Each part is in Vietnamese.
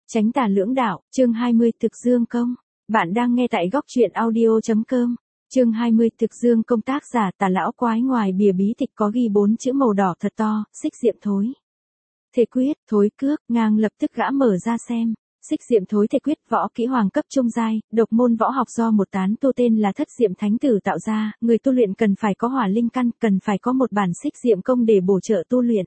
Chánh tà lưỡng đạo, chương 20 thực dương công. Bạn đang nghe tại góc truyện audio.com. Chương 20 thực dương công, tác giả Tà Lão Quái, ngoài bìa bí tịch có ghi 4 chữ màu đỏ thật to, xích diệm thối. Thể quyết, thối cước, ngang lập tức gã mở ra xem. Xích diệm thối thể quyết, võ kỹ hoàng cấp trung giai, độc môn võ học do một tán tu tên là Thất Diệm Thánh Tử tạo ra, người tu luyện cần phải có hỏa linh căn, cần phải có một bản xích diệm công để bổ trợ tu luyện.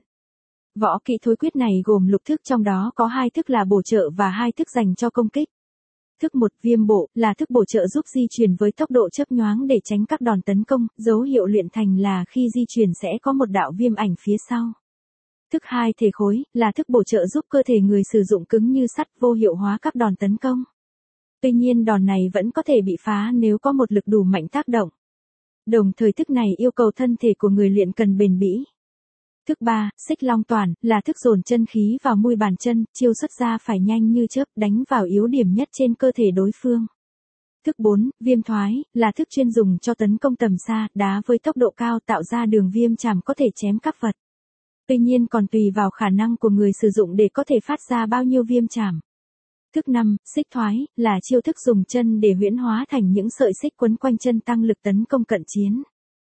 Võ kỹ thối quyết này gồm lục thức, trong đó có 2 thức là bổ trợ và 2 thức dành cho công kích. Thức 1 viêm bộ là thức bổ trợ giúp di chuyển với tốc độ chớp nhoáng để tránh các đòn tấn công, dấu hiệu luyện thành là khi di chuyển sẽ có một đạo viêm ảnh phía sau. Thức 2 thể khối là thức bổ trợ giúp cơ thể người sử dụng cứng như sắt, vô hiệu hóa các đòn tấn công. Tuy nhiên đòn này vẫn có thể bị phá nếu có một lực đủ mạnh tác động. Đồng thời thức này yêu cầu thân thể của người luyện cần bền bỉ. Thức 3, xích long toàn, là thức dồn chân khí vào mui bàn chân, chiêu xuất ra phải nhanh như chớp, đánh vào yếu điểm nhất trên cơ thể đối phương. Thức 4, viêm thoái, là thức chuyên dùng cho tấn công tầm xa, đá với tốc độ cao tạo ra đường viêm chàm có thể chém các vật. Tuy nhiên còn tùy vào khả năng của người sử dụng để có thể phát ra bao nhiêu viêm chàm. Thức 5, xích thoái, là chiêu thức dùng chân để huyễn hóa thành những sợi xích quấn quanh chân tăng lực tấn công cận chiến.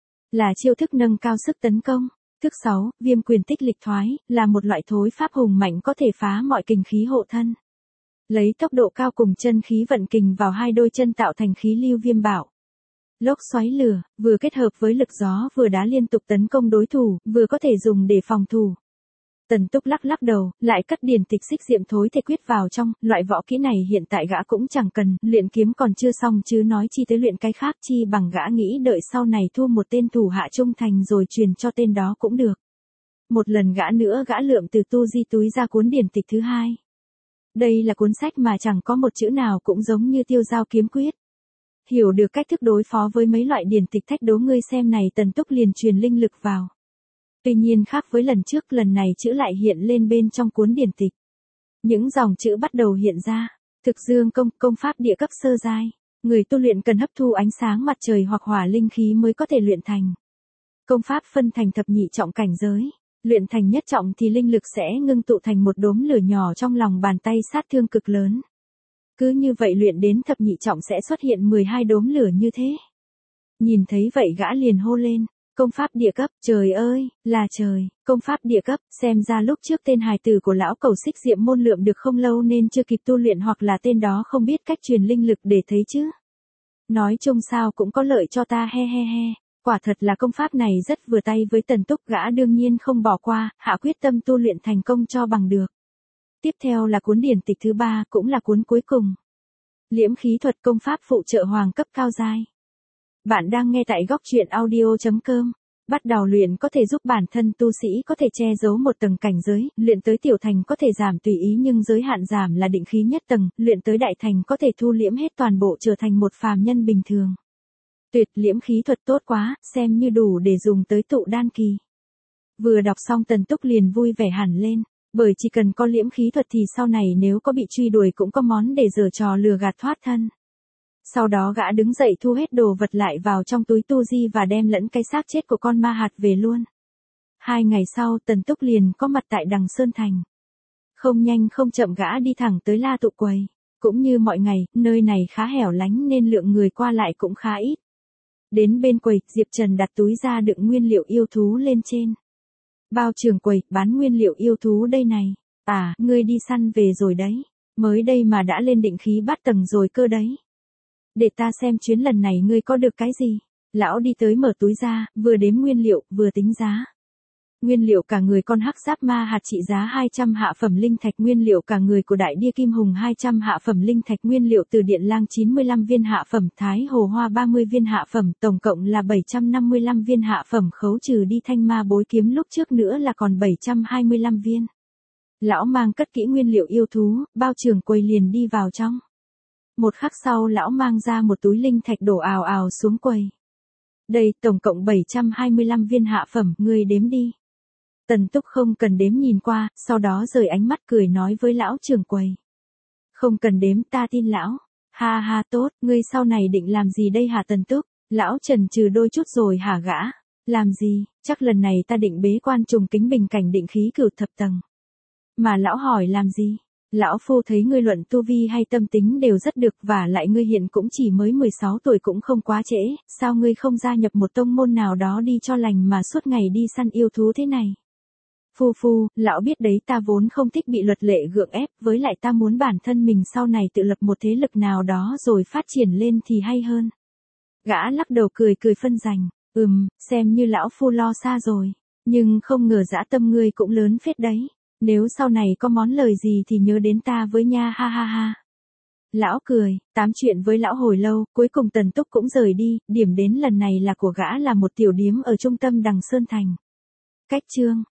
Là chiêu thức nâng cao sức tấn công. Thức 6, viêm quyền tích lịch thoái, là một loại thối pháp hùng mạnh có thể phá mọi kình khí hộ thân. Lấy tốc độ cao cùng chân khí vận kình vào 2 đôi chân tạo thành khí lưu viêm bạo. Lốc xoáy lửa, vừa kết hợp với lực gió vừa đá liên tục tấn công đối thủ, vừa có thể dùng để phòng thủ. Tần Túc lắc lắc đầu, lại cất điển tịch xích diệm thối thể quyết vào trong, loại võ kỹ này hiện tại gã cũng chẳng cần, luyện kiếm còn chưa xong chứ nói chi tới luyện cái khác, chi bằng gã nghĩ đợi sau này thu một tên thủ hạ trung thành rồi truyền cho tên đó cũng được. Một lần gã lượm từ tu di túi ra cuốn điển tịch thứ 2. Đây là cuốn sách mà chẳng có một chữ nào cũng giống như Tiêu Giao kiếm quyết. Hiểu được cách thức đối phó với mấy loại điển tịch thách đố ngươi xem này, Tần Túc liền truyền linh lực vào. Tuy nhiên khác với lần trước, lần này chữ lại hiện lên bên trong cuốn điển tịch. Những dòng chữ bắt đầu hiện ra. Thực dương công, công pháp địa cấp sơ giai. Người tu luyện cần hấp thu ánh sáng mặt trời hoặc hỏa linh khí mới có thể luyện thành. Công pháp phân thành thập nhị trọng cảnh giới. Luyện thành nhất trọng thì linh lực sẽ ngưng tụ thành một đốm lửa nhỏ trong lòng bàn tay, sát thương cực lớn. Cứ như vậy luyện đến thập nhị trọng sẽ xuất hiện 12 đốm lửa như thế. Nhìn thấy vậy gã liền hô lên. Công pháp địa cấp, trời ơi, là trời, công pháp địa cấp, xem ra lúc trước tên hài tử của lão cầu xích diệm môn lượm được không lâu nên chưa kịp tu luyện, hoặc là tên đó không biết cách truyền linh lực để thấy chứ. Nói chung sao cũng có lợi cho ta, he he he, quả thật là công pháp này rất vừa tay với Tần Túc, gã đương nhiên không bỏ qua, hạ quyết tâm tu luyện thành công cho bằng được. Tiếp theo là cuốn điển tịch thứ 3, cũng là cuốn cuối cùng. Liễm khí thuật, công pháp phụ trợ hoàng cấp cao giai. Bạn đang nghe tại góc truyện audio.com. Bắt đầu luyện có thể giúp bản thân tu sĩ có thể che giấu một tầng cảnh giới, luyện tới tiểu thành có thể giảm tùy ý nhưng giới hạn giảm là định khí nhất tầng, luyện tới đại thành có thể thu liễm hết toàn bộ trở thành một phàm nhân bình thường. Tuyệt, liễm khí thuật tốt quá, xem như đủ để dùng tới tụ đan kỳ. Vừa đọc xong Tần Túc liền vui vẻ hẳn lên, bởi chỉ cần có liễm khí thuật thì sau này nếu có bị truy đuổi cũng có món để giở trò lừa gạt thoát thân. Sau đó gã đứng dậy thu hết đồ vật lại vào trong túi tu di và đem lẫn cái xác chết của con ma hạt về luôn. 2 ngày sau Tần Túc liền có mặt tại Đằng Sơn Thành. Không nhanh không chậm gã đi thẳng tới La Tụ quầy. Cũng như mọi ngày, nơi này khá hẻo lánh nên lượng người qua lại cũng khá ít. Đến bên quầy, Diệp Trần đặt túi ra đựng nguyên liệu yêu thú lên trên. Bao trưởng quầy, bán nguyên liệu yêu thú đây này. À, ngươi đi săn về rồi đấy. Mới đây mà đã lên định khí bát tầng rồi cơ đấy. Để ta xem chuyến lần này ngươi có được cái gì. Lão đi tới mở túi ra, vừa đếm nguyên liệu, vừa tính giá. Nguyên liệu cả người con hắc giáp ma hạt trị giá 200 hạ phẩm linh thạch, nguyên liệu cả người của đại đia kim hùng 200 hạ phẩm linh thạch, nguyên liệu từ điện lang 95 viên hạ phẩm, thái hồ hoa 30 viên hạ phẩm, tổng cộng là 755 viên hạ phẩm, khấu trừ đi thanh ma bối kiếm lúc trước nữa là còn 725 viên. Lão mang cất kỹ nguyên liệu yêu thú, bao trưởng quầy liền đi vào trong. Một khắc sau lão mang ra một túi linh thạch đổ ào ào xuống quầy. Đây, tổng cộng 725 viên hạ phẩm, ngươi đếm đi. Tần Túc không cần đếm nhìn qua, sau đó rời ánh mắt cười nói với lão trưởng quầy. Không cần đếm, ta tin lão. Ha ha, tốt, ngươi sau này định làm gì đây hả Tần Túc? Lão chần chừ đôi chút rồi hả gã? Làm gì, chắc lần này ta định bế quan trùng kính bình cảnh định khí cửu thập tầng. Mà lão hỏi làm gì? Lão phu thấy ngươi luận tu vi hay tâm tính đều rất được, và lại ngươi hiện cũng chỉ mới 16 tuổi cũng không quá trễ, sao ngươi không gia nhập một tông môn nào đó đi cho lành mà suốt ngày đi săn yêu thú thế này. Phu, lão biết đấy, ta vốn không thích bị luật lệ gượng ép, với lại ta muốn bản thân mình sau này tự lập một thế lực nào đó rồi phát triển lên thì hay hơn. Gã lắc đầu cười phân rành, xem như lão phu lo xa rồi, nhưng không ngờ dã tâm ngươi cũng lớn phết đấy, nếu sau này có món lời gì thì nhớ đến ta với nha, ha ha ha. Lão cười, tám chuyện với lão hồi lâu, cuối cùng Tần Túc cũng rời đi, điểm đến lần này là của gã là một tiểu điếm ở trung tâm Đằng Sơn Thành. Cách chương